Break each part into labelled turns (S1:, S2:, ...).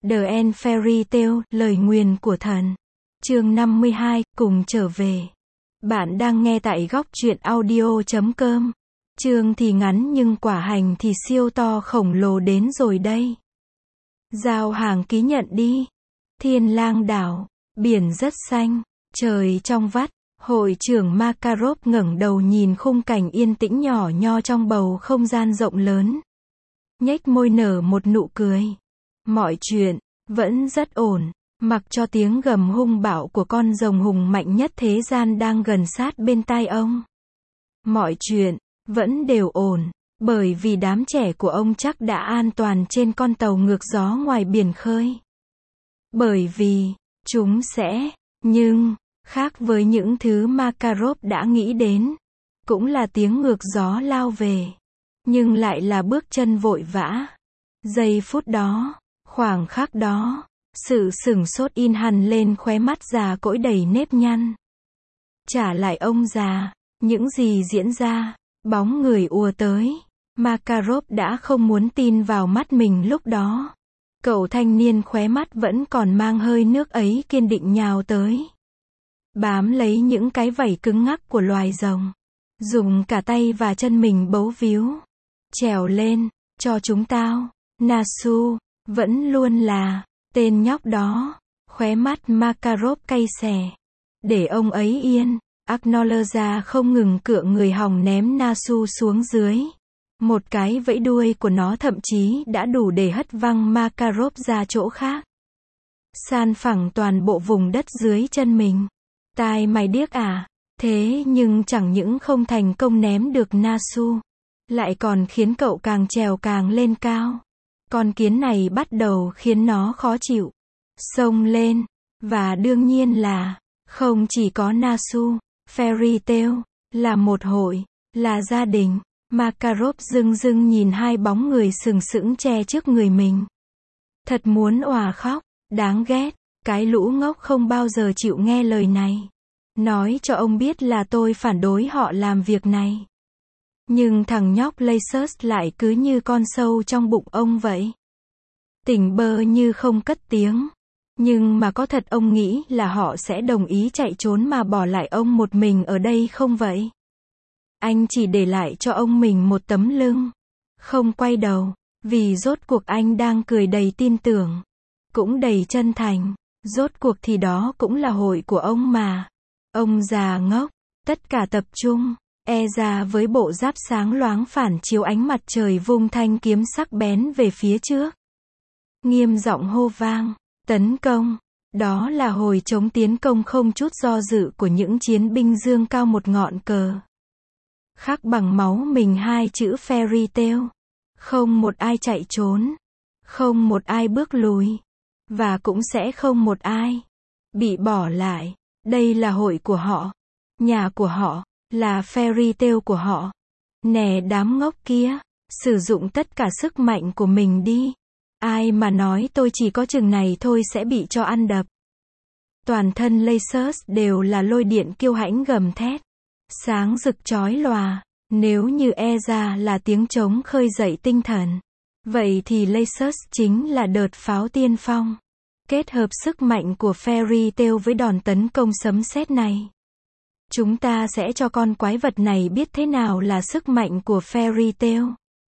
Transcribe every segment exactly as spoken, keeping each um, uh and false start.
S1: The End Fairy Tale, lời nguyền của thần. Chương năm mươi hai, cùng trở về. Bạn đang nghe tại góc truyện audio chấm com. Chương thì ngắn nhưng quả hành thì siêu to khổng lồ đến rồi đây. Giao hàng ký nhận đi. Thiên Lang đảo, biển rất xanh, trời trong vắt. Hội trưởng Makarov ngẩng đầu nhìn khung cảnh yên tĩnh nhỏ nho trong bầu không gian rộng lớn. Nhếch môi nở một nụ cười. Mọi chuyện vẫn rất ổn, mặc cho tiếng gầm hung bạo của con rồng hùng mạnh nhất thế gian đang gần sát bên tai ông. Mọi chuyện vẫn đều ổn, bởi vì đám trẻ của ông chắc đã an toàn trên con tàu ngược gió ngoài biển khơi. Bởi vì chúng sẽ, nhưng khác với những thứ Makarov đã nghĩ đến, cũng là tiếng ngược gió lao về, nhưng lại là bước chân vội vã. Giây phút đó, khoảng khắc đó, sự sửng sốt in hằn lên khóe mắt già cỗi đầy nếp nhăn. Trả lại ông già, những gì diễn ra, bóng người ùa tới. Makarov đã không muốn tin vào mắt mình lúc đó. Cậu thanh niên khóe mắt vẫn còn mang hơi nước ấy kiên định nhào tới. Bám lấy những cái vảy cứng ngắc của loài rồng. Dùng cả tay và chân mình bấu víu. Trèo lên, cho chúng tao. Nasu, vẫn luôn là, tên nhóc đó. Khóe mắt Makarov cay xè. Để ông ấy yên. Acknowledge không ngừng cựa người hòng ném Nasu xuống dưới. Một cái vẫy đuôi của nó thậm chí đã đủ để hất văng Makarov ra chỗ khác. San phẳng toàn bộ vùng đất dưới chân mình. Tai mày điếc à? Thế nhưng chẳng những không thành công ném được Nasu, lại còn khiến cậu càng trèo càng lên cao. Con kiến này bắt đầu khiến nó khó chịu. Xông lên. Và đương nhiên là, không chỉ có Nasu, Fairy Tale, là một hội, là gia đình. Makarov dưng dưng nhìn hai bóng người sừng sững che trước người mình. Thật muốn òa khóc, đáng ghét, cái lũ ngốc không bao giờ chịu nghe lời này. Nói cho ông biết là tôi phản đối họ làm việc này. Nhưng thằng nhóc Lacers lại cứ như con sâu trong bụng ông vậy. Tỉnh bơ như không cất tiếng. Nhưng mà có thật ông nghĩ là họ sẽ đồng ý chạy trốn mà bỏ lại ông một mình ở đây không vậy? Anh chỉ để lại cho ông mình một tấm lưng. Không quay đầu, vì rốt cuộc anh đang cười đầy tin tưởng. Cũng đầy chân thành. Rốt cuộc thì đó cũng là hội của ông mà. Ông già ngốc, tất cả tập trung. E ra với bộ giáp sáng loáng phản chiếu ánh mặt trời vung thanh kiếm sắc bén về phía trước. Nghiêm giọng hô vang, tấn công. Đó là hồi chống tiến công không chút do dự của những chiến binh dương cao một ngọn cờ. Khắc bằng máu mình hai chữ Fairy Tale. Không một ai chạy trốn. Không một ai bước lùi. Và cũng sẽ không một ai bị bỏ lại. Đây là hội của họ. Nhà của họ. Là Fairy Tale của họ. Nè đám ngốc kia. Sử dụng tất cả sức mạnh của mình đi. Ai mà nói tôi chỉ có chừng này thôi sẽ bị cho ăn đập. Toàn thân Lacers đều là lôi điện kiêu hãnh gầm thét. Sáng rực chói lòa. Nếu như e ra là tiếng trống khơi dậy tinh thần, vậy thì Lacers chính là đợt pháo tiên phong. Kết hợp sức mạnh của Fairy Tale với đòn tấn công sấm sét này. Chúng ta sẽ cho con quái vật này biết thế nào là sức mạnh của Fairy Tale.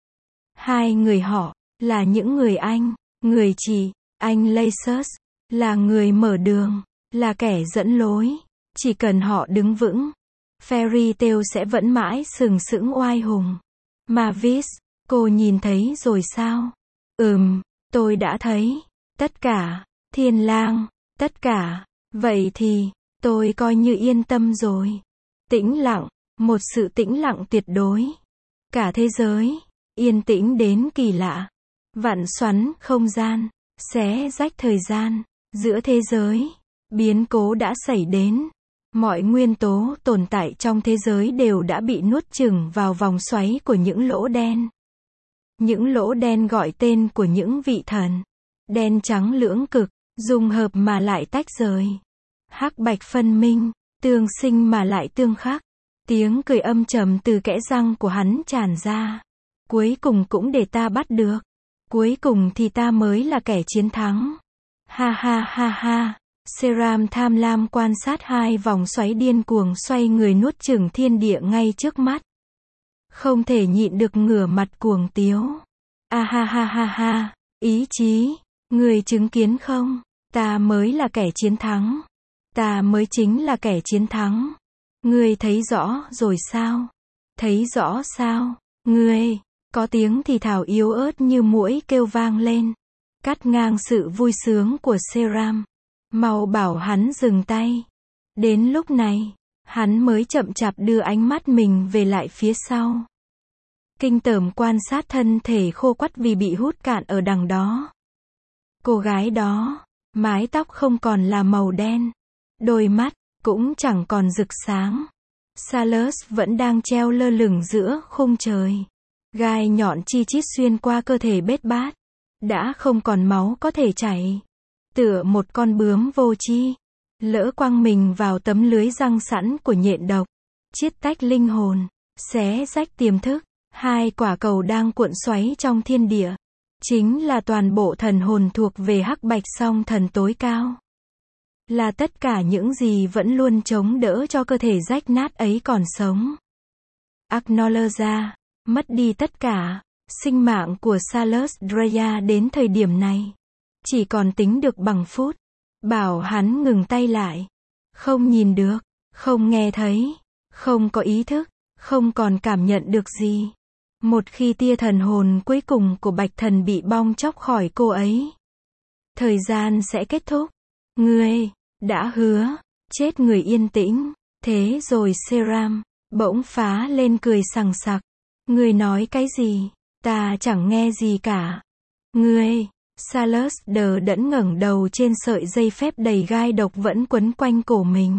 S1: Hai người họ, là những người anh, người chị, anh Lacers, là người mở đường, là kẻ dẫn lối. Chỉ cần họ đứng vững, Fairy Tale sẽ vẫn mãi sừng sững oai hùng. Mavis, cô nhìn thấy rồi sao? Ừm, tôi đã thấy. Tất cả. Thiên Lang, tất cả. Vậy thì, tôi coi như yên tâm rồi. Tĩnh lặng, một sự tĩnh lặng tuyệt đối. Cả thế giới, yên tĩnh đến kỳ lạ. Vặn xoắn không gian, xé rách thời gian. Giữa thế giới, biến cố đã xảy đến. Mọi nguyên tố tồn tại trong thế giới đều đã bị nuốt chửng vào vòng xoáy của những lỗ đen. Những lỗ đen gọi tên của những vị thần. Đen trắng lưỡng cực, dung hợp mà lại tách rời. Hắc bạch phân minh, tương sinh mà lại tương khắc. Tiếng cười âm trầm từ kẽ răng của hắn tràn ra. Cuối cùng cũng để ta bắt được. Cuối cùng thì ta mới là kẻ chiến thắng. Ha ha ha ha. Seram tham lam quan sát hai vòng xoáy điên cuồng xoay người nuốt chửng thiên địa ngay trước mắt. Không thể nhịn được ngửa mặt cuồng tiếu. A ha ha ha ha. Ý chí. Người chứng kiến không? Ta mới là kẻ chiến thắng. Ta mới chính là kẻ chiến thắng. Ngươi thấy rõ rồi sao? Thấy rõ sao? Ngươi. Có tiếng thì thào yếu ớt như muỗi kêu vang lên. Cắt ngang sự vui sướng của Seram. Mau bảo hắn dừng tay. Đến lúc này, hắn mới chậm chạp đưa ánh mắt mình về lại phía sau. Kinh tởm quan sát thân thể khô quắt vì bị hút cạn ở đằng đó. Cô gái đó, mái tóc không còn là màu đen. Đôi mắt, cũng chẳng còn rực sáng. Salas vẫn đang treo lơ lửng giữa khung trời. Gai nhọn chi chít xuyên qua cơ thể bết bát. Đã không còn máu có thể chảy. Tựa một con bướm vô tri. Lỡ quăng mình vào tấm lưới răng sẵn của nhện độc. Chiết tách linh hồn. Xé rách tiềm thức. Hai quả cầu đang cuộn xoáy trong thiên địa. Chính là toàn bộ thần hồn thuộc về hắc bạch song thần tối cao. Là tất cả những gì vẫn luôn chống đỡ cho cơ thể rách nát ấy còn sống. Acknowledge, mất đi tất cả. Sinh mạng của Salas Dreya đến thời điểm này chỉ còn tính được bằng phút. Bảo hắn ngừng tay lại. Không nhìn được, không nghe thấy, không có ý thức, không còn cảm nhận được gì. Một khi tia thần hồn cuối cùng của bạch thần bị bong chóc khỏi cô ấy, thời gian sẽ kết thúc. Ngươi đã hứa chết người yên tĩnh. Thế rồi Seram bỗng phá lên cười sằng sặc. Ngươi nói cái gì? Ta chẳng nghe gì cả. Ngươi. Salas đờ đẫn ngẩng đầu trên sợi dây phép đầy gai độc vẫn quấn quanh cổ mình.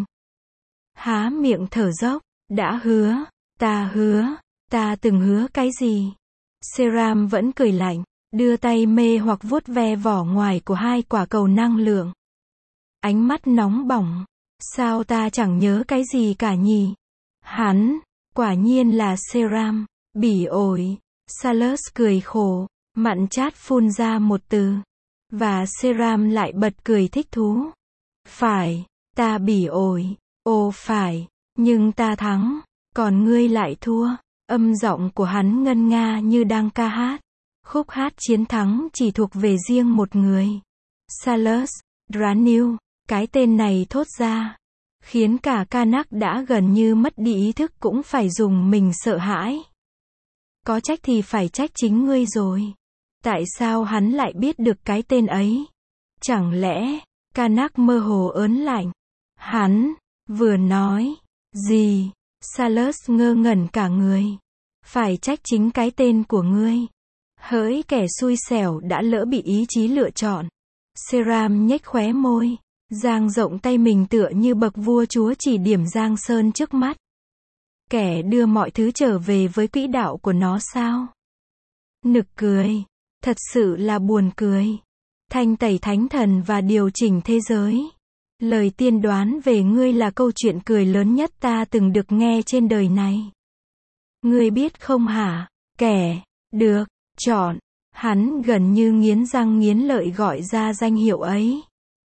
S1: Há miệng thở dốc. Đã hứa. Ta hứa. Ta từng hứa cái gì? Seram vẫn cười lạnh, đưa tay mê hoặc vuốt ve vỏ ngoài của hai quả cầu năng lượng. Ánh mắt nóng bỏng. Sao ta chẳng nhớ cái gì cả nhỉ? Hắn, quả nhiên là Seram, bỉ ổi. Salas cười khổ, mặn chát phun ra một từ. Và Seram lại bật cười thích thú. Phải, ta bỉ ổi. Ồ phải, nhưng ta thắng, còn ngươi lại thua. Âm giọng của hắn ngân nga như đang ca hát. Khúc hát chiến thắng chỉ thuộc về riêng một người. Salas Dranil, cái tên này thốt ra, khiến cả Karnak đã gần như mất đi ý thức cũng phải dùng mình sợ hãi. Có trách thì phải trách chính ngươi rồi. Tại sao hắn lại biết được cái tên ấy? Chẳng lẽ, Karnak mơ hồ ớn lạnh. Hắn, vừa nói, gì? Salas ngơ ngẩn cả người. Phải trách chính cái tên của ngươi. Hỡi kẻ xui xẻo đã lỡ bị ý chí lựa chọn. Seram nhếch khóe môi, dang rộng tay mình tựa như bậc vua chúa chỉ điểm Giang Sơn trước mắt. Kẻ đưa mọi thứ trở về với quỹ đạo của nó sao? Nực cười. Thật sự là buồn cười. Thanh tẩy thánh thần và điều chỉnh thế giới. Lời tiên đoán về ngươi là câu chuyện cười lớn nhất ta từng được nghe trên đời này. Ngươi biết không hả? Kẻ được chọn. Hắn gần như nghiến răng nghiến lợi gọi ra danh hiệu ấy.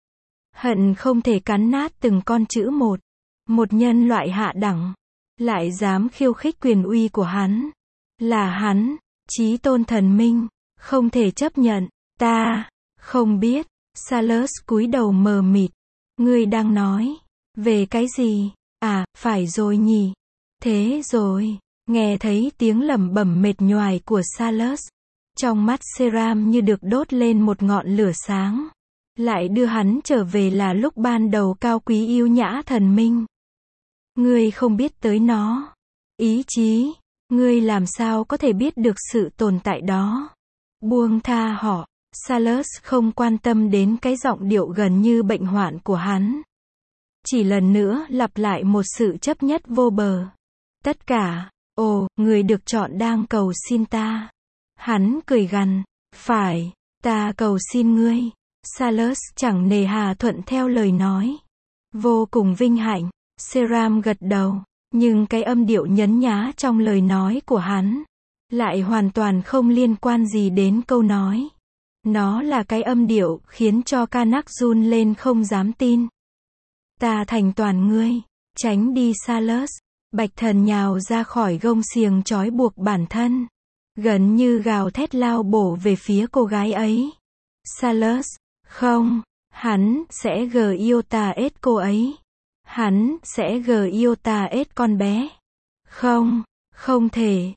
S1: Hận không thể cắn nát từng con chữ một. Một nhân loại hạ đẳng lại dám khiêu khích quyền uy của hắn. Là hắn, chí tôn thần minh, không thể chấp nhận. Ta không biết. Salas cúi đầu mờ mịt. Ngươi đang nói về cái gì? À, phải rồi nhỉ. Thế rồi, nghe thấy tiếng lẩm bẩm mệt nhoài của Salas. Trong mắt Seram như được đốt lên một ngọn lửa sáng. Lại đưa hắn trở về là lúc ban đầu cao quý yêu nhã thần minh. Ngươi không biết tới nó. Ý chí. Ngươi làm sao có thể biết được sự tồn tại đó? Buông tha họ. Salas không quan tâm đến cái giọng điệu gần như bệnh hoạn của hắn. Chỉ lần nữa lặp lại một sự chấp nhất vô bờ. Tất cả, ồ, người được chọn đang cầu xin ta. Hắn cười gằn, phải, ta cầu xin ngươi. Salas chẳng nề hà thuận theo lời nói. Vô cùng vinh hạnh. Seram gật đầu, nhưng cái âm điệu nhấn nhá trong lời nói của hắn lại hoàn toàn không liên quan gì đến câu nói. Nó là cái âm điệu khiến cho Karnak run lên không dám tin. Ta thành toàn ngươi. Tránh đi Salus. Bạch thần nhào ra khỏi gông xiềng trói buộc bản thân. Gần như gào thét lao bổ về phía cô gái ấy. Salus, không, hắn sẽ gờ yêu ta ết cô ấy. Hắn sẽ gờ yêu ta ết con bé. Không, không thể.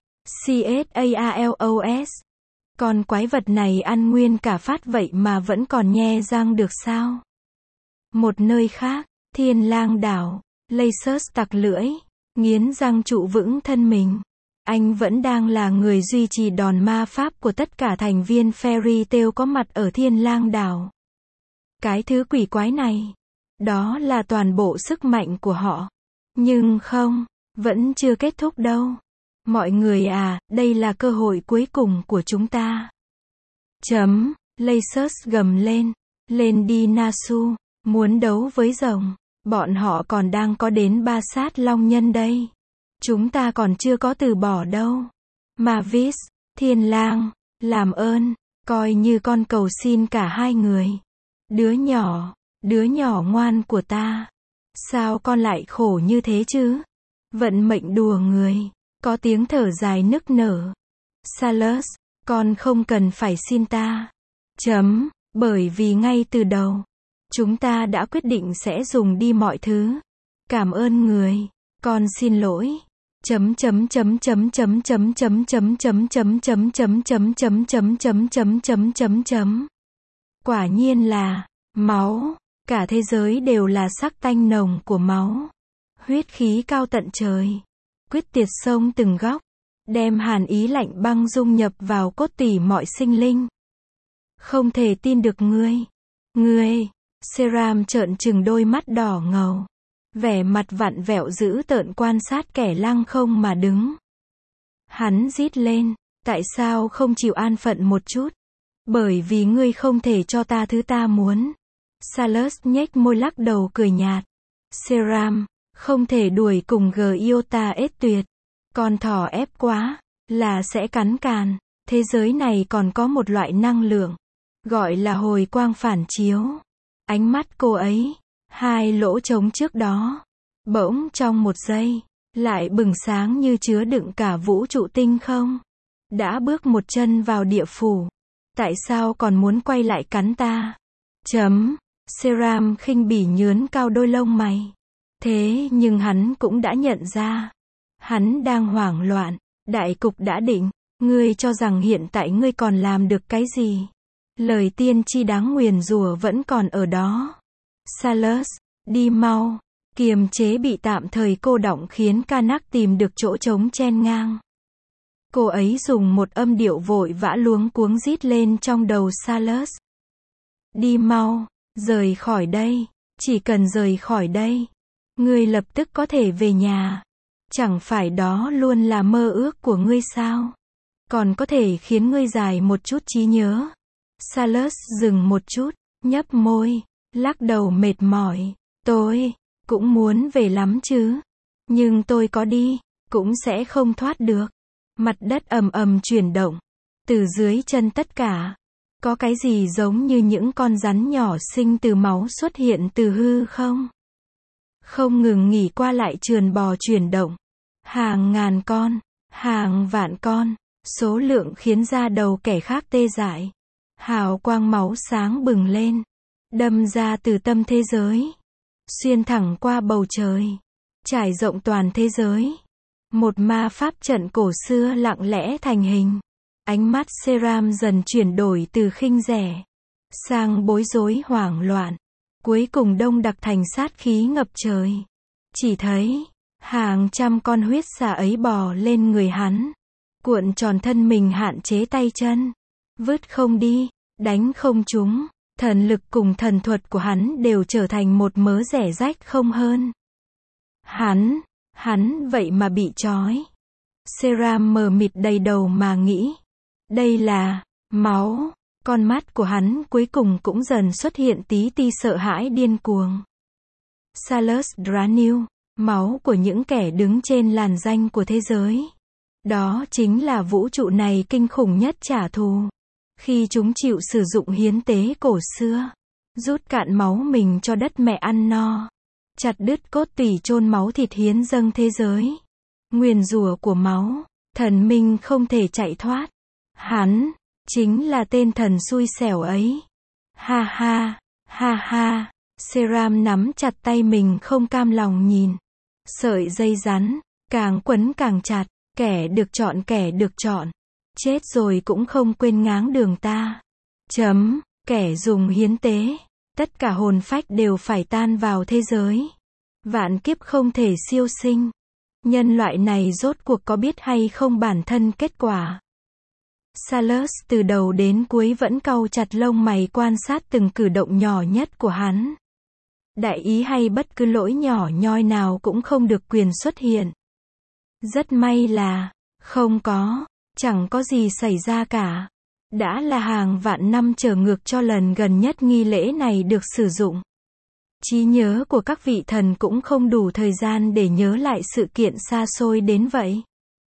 S1: Calos. Con quái vật này ăn nguyên cả phát vậy mà vẫn còn nhe răng được sao? Một nơi khác, Thiên Lang đảo, Laisus tặc lưỡi, nghiến răng trụ vững thân mình. Anh vẫn đang là người duy trì đòn ma pháp của tất cả thành viên Fairy Tail có mặt ở Thiên Lang đảo. Cái thứ quỷ quái này, đó là toàn bộ sức mạnh của họ. Nhưng không, vẫn chưa kết thúc đâu. Mọi người à, đây là cơ hội cuối cùng của chúng ta. Chấm, Laisus gầm lên. Lên đi Nasu, muốn đấu với rồng. Bọn họ còn đang có đến ba sát long nhân đây. Chúng ta còn chưa có từ bỏ đâu. Mavis, Thiên Lang, làm ơn, coi như con cầu xin cả hai người. Đứa nhỏ, đứa nhỏ ngoan của ta. Sao con lại khổ như thế chứ? Vận mệnh đùa người. Có tiếng thở dài nức nở. Salus, con không cần phải xin ta. Chấm, bởi vì ngay từ đầu, chúng ta đã quyết định sẽ dùng đi mọi thứ. Cảm ơn người, con xin lỗi. Chấm chấm chấm chấm chấm chấm chấm chấm chấm chấm chấm chấm chấm chấm chấm chấm chấm chấm chấm chấm. Quả nhiên là máu, cả thế giới đều là sắc tanh nồng của máu. Huyết khí cao tận trời, quyết tiệt sông từng góc, đem hàn ý lạnh băng dung nhập vào cốt tủy mọi sinh linh. Không thể tin được ngươi. Ngươi, Seram trợn trừng đôi mắt đỏ ngầu. Vẻ mặt vặn vẹo dữ tợn quan sát kẻ lăng không mà đứng. Hắn rít lên, tại sao không chịu an phận một chút? Bởi vì ngươi không thể cho ta thứ ta muốn. Salus nhếch môi lắc đầu cười nhạt. Seram, không thể đuổi cùng Giota ết tuyệt. Con thỏ ép quá, là sẽ cắn càn. Thế giới này còn có một loại năng lượng, gọi là hồi quang phản chiếu. Ánh mắt cô ấy, hai lỗ trống trước đó, bỗng trong một giây, lại bừng sáng như chứa đựng cả vũ trụ tinh không. Đã bước một chân vào địa phủ. Tại sao còn muốn quay lại cắn ta? Chấm. Seram khinh bỉ nhướn cao đôi lông mày. Thế nhưng hắn cũng đã nhận ra. Hắn đang hoảng loạn. Đại cục đã định. Ngươi cho rằng hiện tại ngươi còn làm được cái gì? Lời tiên tri đáng nguyền rủa vẫn còn ở đó. Salus, đi mau. Kiềm chế bị tạm thời cô đọng khiến Karnak tìm được chỗ trống chen ngang. Cô ấy dùng một âm điệu vội vã luống cuống rít lên trong đầu Salus. Đi mau, rời khỏi đây, chỉ cần rời khỏi đây, ngươi lập tức có thể về nhà. Chẳng phải đó luôn là mơ ước của ngươi sao? Còn có thể khiến ngươi dài một chút trí nhớ. Salus dừng một chút, nhấp môi, lắc đầu mệt mỏi. Tôi cũng muốn về lắm chứ. Nhưng tôi có đi, cũng sẽ không thoát được. Mặt đất ầm ầm chuyển động. Từ dưới chân tất cả, có cái gì giống như những con rắn nhỏ sinh từ máu xuất hiện từ hư không? Không ngừng nghỉ qua lại trườn bò chuyển động. Hàng ngàn con, hàng vạn con, số lượng khiến da đầu kẻ khác tê dại. Hào quang máu sáng bừng lên, đâm ra từ tâm thế giới, xuyên thẳng qua bầu trời, trải rộng toàn thế giới. Một ma pháp trận cổ xưa lặng lẽ thành hình. Ánh mắt Seram dần chuyển đổi từ khinh rẻ sang bối rối hoảng loạn, cuối cùng đông đặc thành sát khí ngập trời. Chỉ thấy hàng trăm con huyết xà ấy bò lên người hắn, cuộn tròn thân mình hạn chế tay chân, vứt không đi, đánh không trúng. Thần lực cùng thần thuật của hắn đều trở thành một mớ rẻ rách không hơn. Hắn, hắn vậy mà bị trói. Seram mờ mịt đầy đầu mà nghĩ. Đây là máu. Con mắt của hắn cuối cùng cũng dần xuất hiện tí ti sợ hãi điên cuồng. Salus Dranil, máu của những kẻ đứng trên làn danh của thế giới. Đó chính là vũ trụ này kinh khủng nhất trả thù. Khi chúng chịu sử dụng hiến tế cổ xưa, rút cạn máu mình cho đất mẹ ăn no, chặt đứt cốt tủy chôn máu thịt hiến dâng thế giới. Nguyền rủa của máu, thần minh không thể chạy thoát. Hắn, chính là tên thần xui xẻo ấy. Ha ha, ha ha, Seram nắm chặt tay mình không cam lòng nhìn. Sợi dây rắn, càng quấn càng chặt, kẻ được chọn kẻ được chọn. Chết rồi cũng không quên ngáng đường ta. Chấm, kẻ dùng hiến tế. Tất cả hồn phách đều phải tan vào thế giới. Vạn kiếp không thể siêu sinh. Nhân loại này rốt cuộc có biết hay không bản thân kết quả. Salus từ đầu đến cuối vẫn cau chặt lông mày quan sát từng cử động nhỏ nhất của hắn. Đại ý hay bất cứ lỗi nhỏ nhoi nào cũng không được quyền xuất hiện. Rất may là, không có, chẳng có gì xảy ra cả. Đã là hàng vạn năm trở ngược cho lần gần nhất nghi lễ này được sử dụng. Trí nhớ của các vị thần cũng không đủ thời gian để nhớ lại sự kiện xa xôi đến vậy.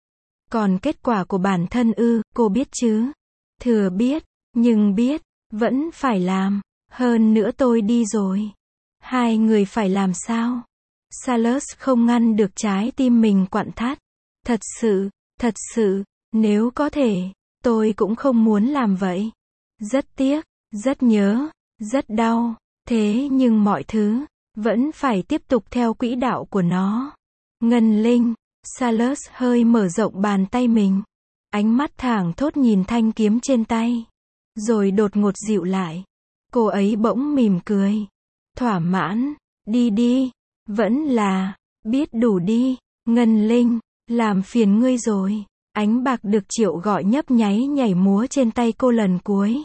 S1: Còn kết quả của bản thân ư, cô biết chứ? Thừa biết, nhưng biết, vẫn phải làm. Hơn nữa tôi đi rồi. Hai người phải làm sao? Salus không ngăn được trái tim mình quặn thắt. Thật sự, thật sự, nếu có thể, tôi cũng không muốn làm vậy. Rất tiếc, rất nhớ, rất đau. Thế nhưng mọi thứ, vẫn phải tiếp tục theo quỹ đạo của nó. Ngân linh, Salus hơi mở rộng bàn tay mình. Ánh mắt thảng thốt nhìn thanh kiếm trên tay. Rồi đột ngột dịu lại. Cô ấy bỗng mỉm cười. Thỏa mãn, đi đi, vẫn là, biết đủ đi, Ngân linh, làm phiền ngươi rồi. Ánh bạc được Triệu gọi nhấp nháy nhảy múa trên tay cô lần cuối.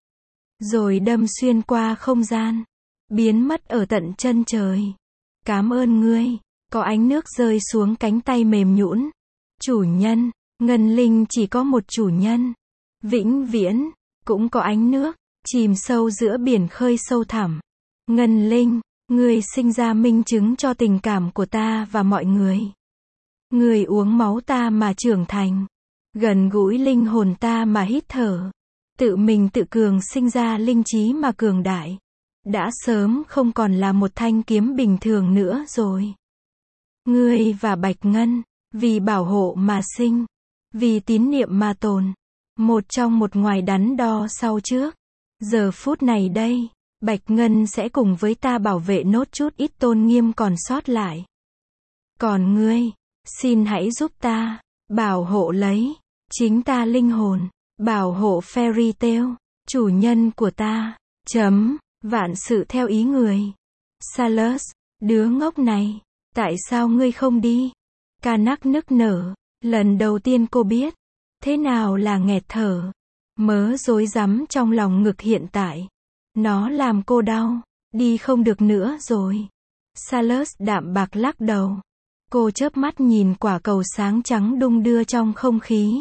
S1: Rồi đâm xuyên qua không gian. Biến mất ở tận chân trời. Cám ơn ngươi. Có ánh nước rơi xuống cánh tay mềm nhũn. Chủ nhân, Ngân linh chỉ có một chủ nhân. Vĩnh viễn, cũng có ánh nước, chìm sâu giữa biển khơi sâu thẳm. Ngân linh, ngươi sinh ra minh chứng cho tình cảm của ta và mọi người. Ngươi uống máu ta mà trưởng thành. Gần gũi linh hồn ta mà hít thở. Tự mình tự cường sinh ra linh trí mà cường đại. Đã sớm không còn là một thanh kiếm bình thường nữa rồi. Ngươi và Bạch Ngân, vì bảo hộ mà sinh. Vì tín niệm mà tồn. Một trong một ngoài đắn đo sau trước. Giờ phút này đây, Bạch Ngân sẽ cùng với ta bảo vệ nốt chút ít tôn nghiêm còn sót lại. Còn ngươi, xin hãy giúp ta, bảo hộ lấy, chính ta linh hồn, bảo hộ Fairy Tail, chủ nhân của ta. Chấm, vạn sự theo ý người. Salus, đứa ngốc này, tại sao ngươi không đi? Canuck nức nở, lần đầu tiên cô biết, thế nào là nghẹt thở. Mớ rối rắm trong lòng ngực hiện tại. Nó làm cô đau, đi không được nữa rồi. Salus đạm bạc lắc đầu. Cô chớp mắt nhìn quả cầu sáng trắng đung đưa trong không khí.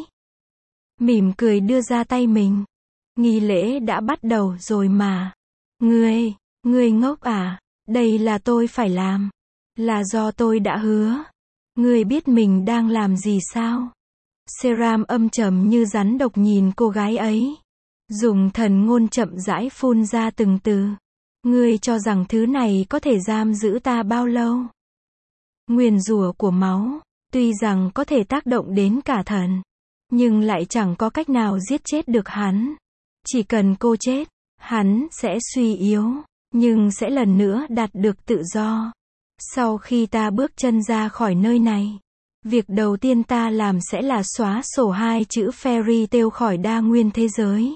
S1: Mỉm cười đưa ra tay mình. Nghi lễ đã bắt đầu rồi mà. Ngươi, ngươi ngốc à, đây là tôi phải làm. Là do tôi đã hứa. Ngươi biết mình đang làm gì sao? Seram âm trầm như rắn độc nhìn cô gái ấy. Dùng thần ngôn chậm rãi phun ra từng từ. Ngươi cho rằng thứ này có thể giam giữ ta bao lâu? Nguyền rủa của máu, tuy rằng có thể tác động đến cả thần, nhưng lại chẳng có cách nào giết chết được hắn. Chỉ cần cô chết, hắn sẽ suy yếu, nhưng sẽ lần nữa đạt được tự do. Sau khi ta bước chân ra khỏi nơi này, việc đầu tiên ta làm sẽ là xóa sổ hai chữ Fairy Tail khỏi đa nguyên thế giới.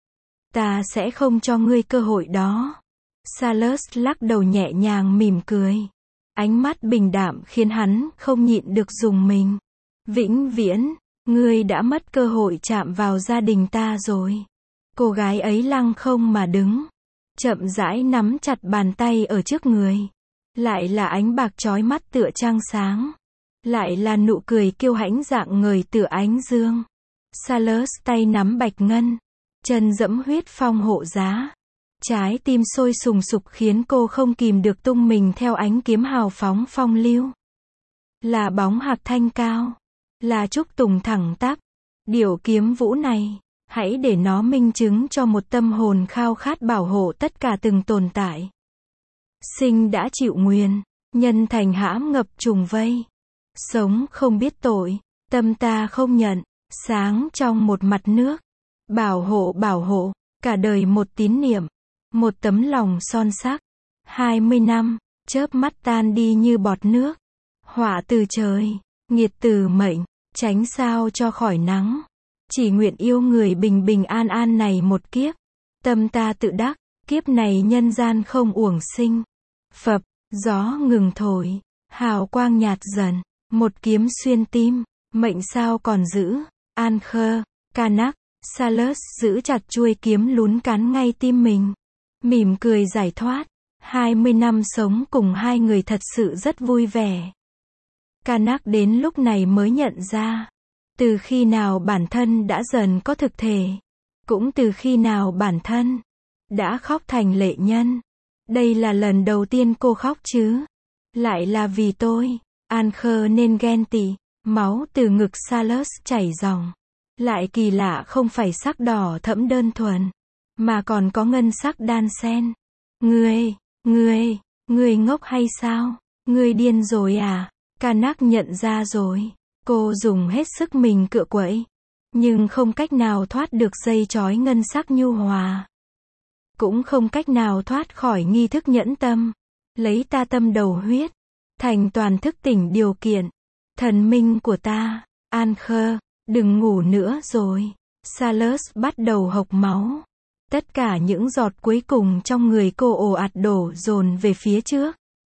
S1: Ta sẽ không cho ngươi cơ hội đó. Salus lắc đầu nhẹ nhàng mỉm cười. Ánh mắt bình đạm khiến hắn không nhịn được rùng mình. Vĩnh viễn, ngươi đã mất cơ hội chạm vào gia đình ta rồi. Cô gái ấy lăng không mà đứng. Chậm rãi nắm chặt bàn tay ở trước người. Lại là ánh bạc chói mắt tựa trăng sáng. Lại là nụ cười kiêu hãnh rạng ngời tựa ánh dương. Salus tay nắm Bạch Ngân. Chân dẫm huyết phong hộ giá. Trái tim sôi sùng sục khiến cô không kìm được tung mình theo ánh kiếm hào phóng phong lưu. Là bóng hạc thanh cao. Là trúc tùng thẳng tắp. Điệu kiếm vũ này, Hãy để nó minh chứng cho một tâm hồn khao khát bảo hộ tất cả từng tồn tại. Sinh đã chịu nguyền, nhân thành hãm ngập trùng vây. Sống không biết tội, tâm ta không nhận, sáng trong một mặt nước. Bảo hộ bảo hộ, cả đời một tín niệm, một tấm lòng son sắc. Hai mươi năm, chớp mắt tan đi như bọt nước. Họa từ trời, nghiệt từ mệnh, tránh sao cho khỏi nắng. Chỉ nguyện yêu người bình bình an an này một kiếp. Tâm ta tự đắc, kiếp này nhân gian không uổng sinh. Phập, gió ngừng thổi, hào quang nhạt dần, một kiếm xuyên tim, mệnh sao còn giữ. An-khơ, Kanak, Salus giữ chặt chuôi kiếm lún cán ngay tim mình. Mỉm cười giải thoát. Hai mươi năm sống cùng hai người thật sự rất vui vẻ. Kanak đến lúc này mới nhận ra. Từ khi nào bản thân đã dần có thực thể. Cũng từ khi nào bản thân đã khóc thành lệ nhân. Đây là lần đầu tiên cô khóc chứ. Lại là vì tôi. An-khơ nên ghen tị. Máu từ ngực Salus chảy ròng. Lại kỳ lạ không phải sắc đỏ thẫm đơn thuần. Mà còn có ngân sắc đan xen. Ngươi, ngươi, ngươi ngốc hay sao? Ngươi điên rồi à? Kanak nhận ra rồi. Cô dùng hết sức mình cựa quậy. Nhưng không cách nào thoát được dây trói ngân sắc nhu hòa. Cũng không cách nào thoát khỏi nghi thức nhẫn tâm. Lấy ta tâm đầu huyết. Thành toàn thức tỉnh điều kiện. Thần minh của ta. An-khơ, đừng ngủ nữa rồi. Salus bắt đầu hộc máu. Tất cả những giọt cuối cùng trong người cô ồ ạt đổ dồn về phía trước.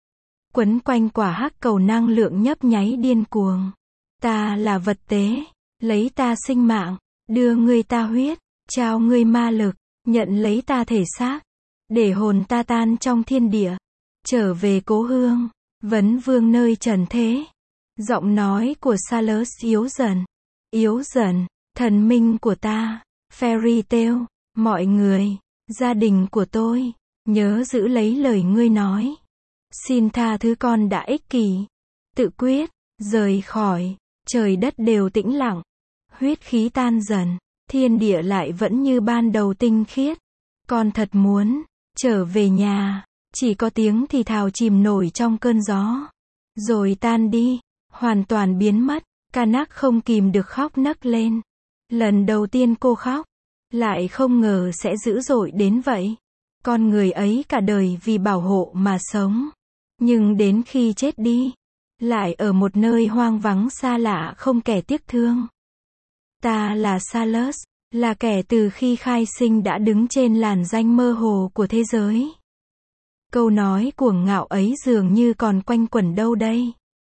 S1: Quấn quanh quả hắc cầu năng lượng nhấp nháy điên cuồng. Ta là vật tế. Lấy ta sinh mạng. Đưa ngươi ta huyết. Trao ngươi ma lực. Nhận lấy ta thể xác. Để hồn ta tan trong thiên địa. Trở về cố hương. Vấn vương nơi trần thế. Giọng nói của Salus yếu dần. Yếu dần. Thần minh của ta. Fairy tale. Mọi người. Gia đình của tôi. Nhớ giữ lấy lời ngươi nói. Xin tha thứ con đã ích kỷ. Tự quyết. Rời khỏi. Trời đất đều tĩnh lặng. Huyết khí tan dần. Thiên địa lại vẫn như ban đầu tinh khiết. Con thật muốn trở về nhà. Chỉ có tiếng thì thào chìm nổi trong cơn gió. Rồi tan đi. Hoàn toàn biến mất. Kanak không kìm được khóc nấc lên. Lần đầu tiên cô khóc. Lại không ngờ sẽ dữ dội đến vậy. Con người ấy cả đời vì bảo hộ mà sống. Nhưng đến khi chết đi. Lại ở một nơi hoang vắng xa lạ không kẻ tiếc thương. Ta là Salus. Là kẻ từ khi khai sinh đã đứng trên làn ranh mơ hồ của thế giới. Câu nói cuồng ngạo ấy dường như còn quanh quẩn đâu đây.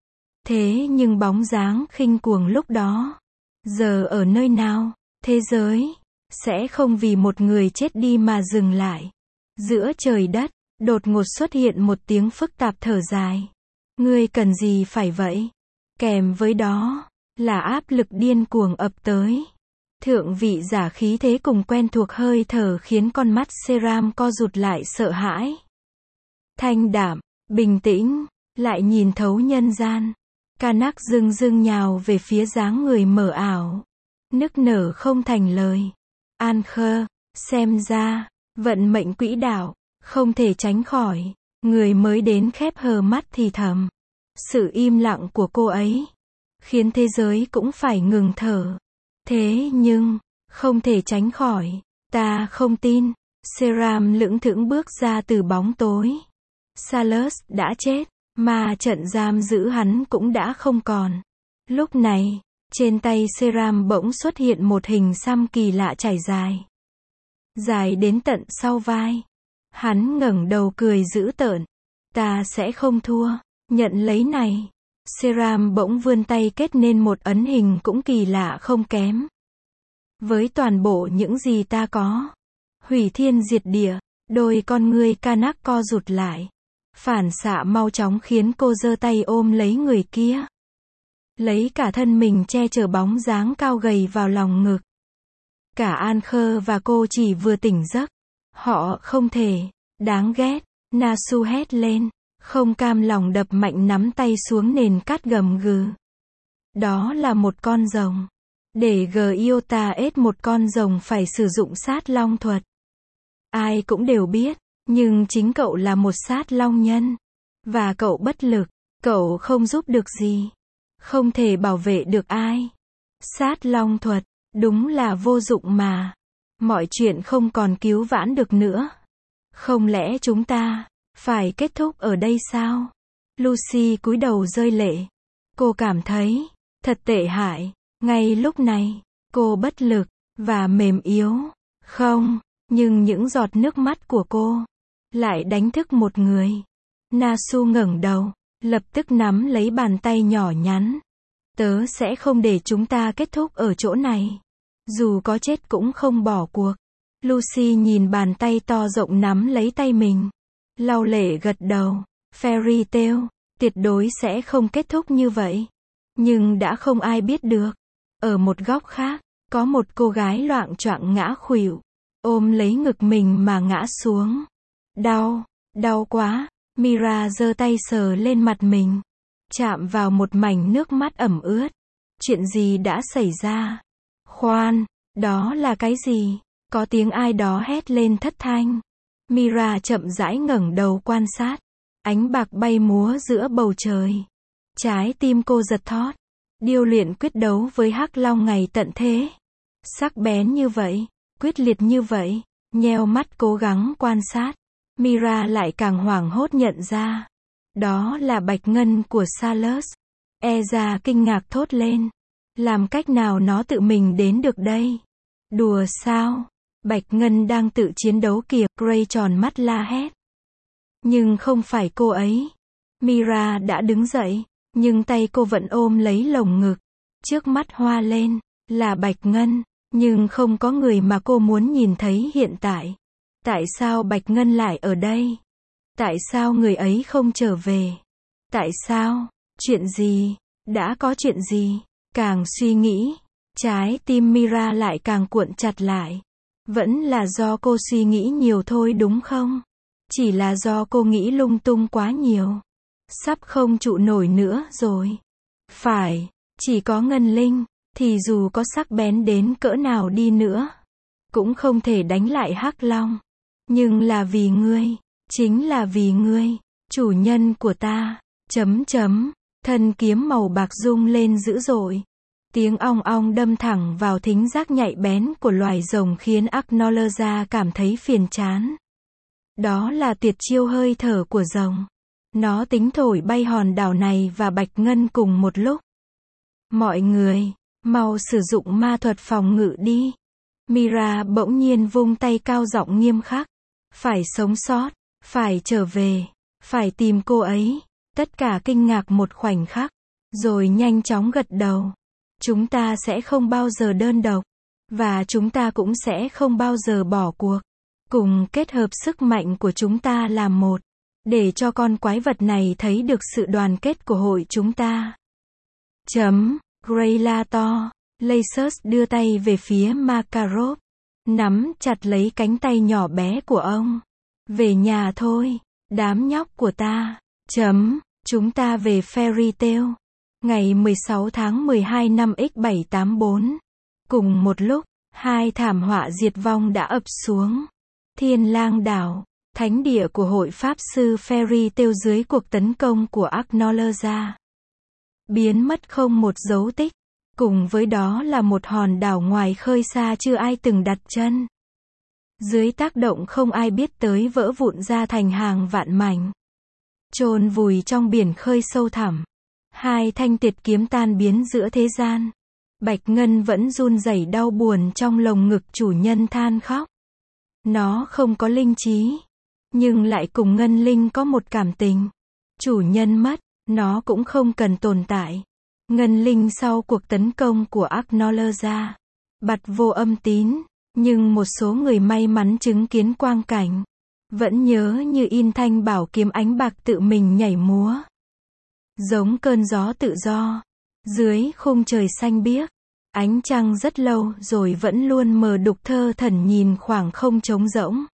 S1: Thế nhưng bóng dáng khinh cuồng lúc đó. Giờ ở nơi nào? Thế giới sẽ không vì một người chết đi mà dừng lại. Giữa trời đất, đột ngột xuất hiện một tiếng phức tạp thở dài. Ngươi cần gì phải vậy? Kèm với đó là áp lực điên cuồng ập tới. Thượng vị giả khí thế cùng quen thuộc hơi thở khiến con mắt Seram co rụt lại sợ hãi. Thanh đạm, bình tĩnh, lại nhìn thấu nhân gian. Kanak dưng dưng nhào về phía dáng người mờ ảo. Nức nở không thành lời. An-khơ, xem ra, vận mệnh quỹ đạo, không thể tránh khỏi. Người mới đến khép hờ mắt thì thầm. Sự im lặng của cô ấy khiến thế giới cũng phải ngừng thở. Thế nhưng, không thể tránh khỏi. Ta không tin. Seram lững thững bước ra từ bóng tối. Salus đã chết, mà trận giam giữ hắn cũng đã không còn. Lúc này, trên tay Seram bỗng xuất hiện một hình xăm kỳ lạ trải dài. Dài đến tận sau vai. Hắn ngẩng đầu cười dữ tợn. Ta sẽ không thua. Nhận lấy này. Seram bỗng vươn tay kết nên một ấn hình cũng kỳ lạ không kém. Với toàn bộ những gì ta có. Hủy thiên diệt địa. Đôi con ngươi Kanak co rụt lại. Phản xạ mau chóng khiến cô giơ tay ôm lấy người kia. Lấy cả thân mình che chở bóng dáng cao gầy vào lòng ngực. Cả An-khơ và cô chỉ vừa tỉnh giấc. Họ không thể. Đáng ghét. Nasu hét lên. Không cam lòng đập mạnh nắm tay xuống nền cát gầm gừ. Đó là một con rồng. Để Giota ết một con rồng phải sử dụng sát long thuật. Ai cũng đều biết, nhưng chính cậu là một sát long nhân. Và cậu bất lực, cậu không giúp được gì. Không thể bảo vệ được ai. Sát long thuật, đúng là vô dụng mà. Mọi chuyện không còn cứu vãn được nữa. Không lẽ chúng ta phải kết thúc ở đây sao? Lucy cúi đầu rơi lệ. Cô cảm thấy thật tệ hại. Ngay lúc này, cô bất lực và mềm yếu. Không, nhưng những giọt nước mắt của cô lại đánh thức một người. Nasu ngẩng đầu, lập tức nắm lấy bàn tay nhỏ nhắn. Tớ sẽ không để chúng ta kết thúc ở chỗ này. Dù có chết cũng không bỏ cuộc. Lucy nhìn bàn tay to rộng nắm lấy tay mình. Lau lệ gật đầu. Fairy Tail, tuyệt đối sẽ không kết thúc như vậy. Nhưng đã không ai biết được. Ở một góc khác, có một cô gái loạng choạng ngã khuỵu, ôm lấy ngực mình mà ngã xuống. Đau, đau quá. Mira giơ tay sờ lên mặt mình, chạm vào một mảnh nước mắt ẩm ướt. Chuyện gì đã xảy ra? Khoan, đó là cái gì? Có tiếng ai đó hét lên thất thanh. Mira chậm rãi ngẩng đầu quan sát. Ánh bạc bay múa giữa bầu trời. Trái tim cô giật thót. Điêu luyện quyết đấu với Hắc Long ngày tận thế. Sắc bén như vậy, quyết liệt như vậy. Nheo mắt cố gắng quan sát. Mira lại càng hoảng hốt nhận ra. Đó là bạch ngân của Salus. Eza kinh ngạc thốt lên. Làm cách nào nó tự mình đến được đây? Đùa sao? Bạch ngân đang tự chiến đấu kìa. Gray tròn mắt la hét. Nhưng không phải cô ấy. Mira đã đứng dậy, nhưng tay cô vẫn ôm lấy lồng ngực. Trước mắt hoa lên, là bạch ngân, nhưng không có người mà cô muốn nhìn thấy hiện tại. Tại sao bạch ngân lại ở đây? Tại sao người ấy không trở về? Tại sao? Chuyện gì? Đã có chuyện gì? Càng suy nghĩ, trái tim Mira lại càng cuộn chặt lại. Vẫn là do cô suy nghĩ nhiều thôi đúng không? Chỉ là do cô nghĩ lung tung quá nhiều. Sắp không trụ nổi nữa rồi. Phải, chỉ có Ngân Linh, thì dù có sắc bén đến cỡ nào đi nữa, cũng không thể đánh lại Hắc Long. Nhưng là vì ngươi, chính là vì ngươi, chủ nhân của ta, chấm chấm, thân kiếm màu bạc rung lên dữ dội. Tiếng ong ong đâm thẳng vào thính giác nhạy bén của loài rồng khiến Agnologia cảm thấy phiền chán. Đó là tuyệt chiêu hơi thở của rồng. Nó tính thổi bay hòn đảo này và bạch ngân cùng một lúc. Mọi người, mau sử dụng ma thuật phòng ngự đi. Mira bỗng nhiên vung tay cao giọng nghiêm khắc. Phải sống sót, phải trở về, phải tìm cô ấy. Tất cả kinh ngạc một khoảnh khắc, rồi nhanh chóng gật đầu. Chúng ta sẽ không bao giờ đơn độc, và chúng ta cũng sẽ không bao giờ bỏ cuộc. Cùng kết hợp sức mạnh của chúng ta làm một, để cho con quái vật này thấy được sự đoàn kết của hội chúng ta. Chấm, Gray la to. Lacus đưa tay về phía Makarov, nắm chặt lấy cánh tay nhỏ bé của ông. Về nhà thôi, đám nhóc của ta. Chấm, chúng ta về Fairy Tail. Ngày mười sáu tháng mười hai năm x bảy tám bốn. Cùng một lúc, hai thảm họa diệt vong đã ập xuống. Thiên Lang đảo, thánh địa của hội pháp sư Fairy Tail dưới cuộc tấn công của Agnologia, biến mất không một dấu tích. Cùng với đó là một hòn đảo ngoài khơi xa chưa ai từng đặt chân. Dưới tác động không ai biết tới vỡ vụn ra thành hàng vạn mảnh. Chôn vùi trong biển khơi sâu thẳm. Hai thanh tuyệt kiếm tan biến giữa thế gian. Bạch Ngân vẫn run rẩy đau buồn trong lồng ngực chủ nhân than khóc. Nó không có linh trí, nhưng lại cùng Ngân Linh có một cảm tình. Chủ nhân mất, nó cũng không cần tồn tại. Ngân Linh sau cuộc tấn công của Agnologia, bặt vô âm tín, nhưng một số người may mắn chứng kiến quang cảnh, vẫn nhớ như in thanh bảo kiếm ánh bạc tự mình nhảy múa. Giống cơn gió tự do, dưới khung trời xanh biếc, ánh trăng rất lâu rồi vẫn luôn mờ đục thơ thẩn nhìn khoảng không trống rỗng.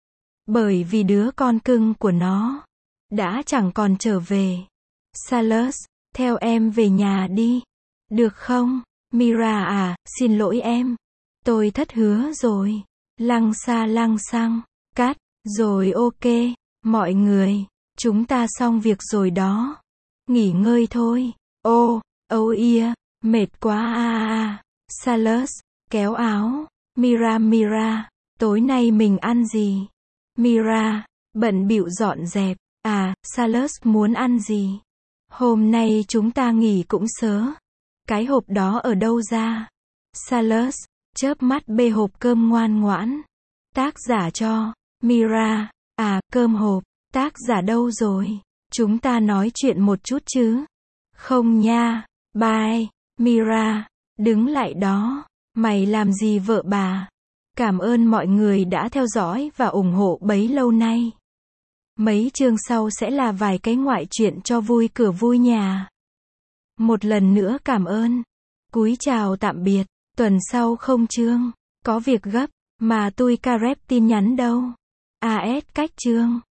S1: Bởi vì đứa con cưng của nó đã chẳng còn trở về. Salus, theo em về nhà đi. Được không? Mira à, xin lỗi em. Tôi thất hứa rồi. Lăng xa lăng xăng. Cắt. Rồi ok. Mọi người. Chúng ta xong việc rồi đó. Nghỉ ngơi thôi. Ô, âu ia. Mệt quá a a. Salus. Kéo áo. Mira Mira. Tối nay mình ăn gì? Mira. Bận bịu dọn dẹp. À, Salus muốn ăn gì? Hôm nay chúng ta nghỉ cũng sớ. Cái hộp đó ở đâu ra? Salus. Chớp mắt bê hộp cơm ngoan ngoãn. Tác giả cho. Mira. À, cơm hộp. Tác giả đâu rồi? Chúng ta nói chuyện một chút chứ? Không nha. Bye. Mira. Đứng lại đó. Mày làm gì vợ bà? Cảm ơn mọi người đã theo dõi và ủng hộ bấy lâu nay. Mấy chương sau sẽ là vài cái ngoại truyện cho vui cửa vui nhà. Một lần nữa cảm ơn. Cúi chào tạm biệt. Tuần sau không chương. Có việc gấp. Mà tôi ca rep tin nhắn đâu. a ét cách chương.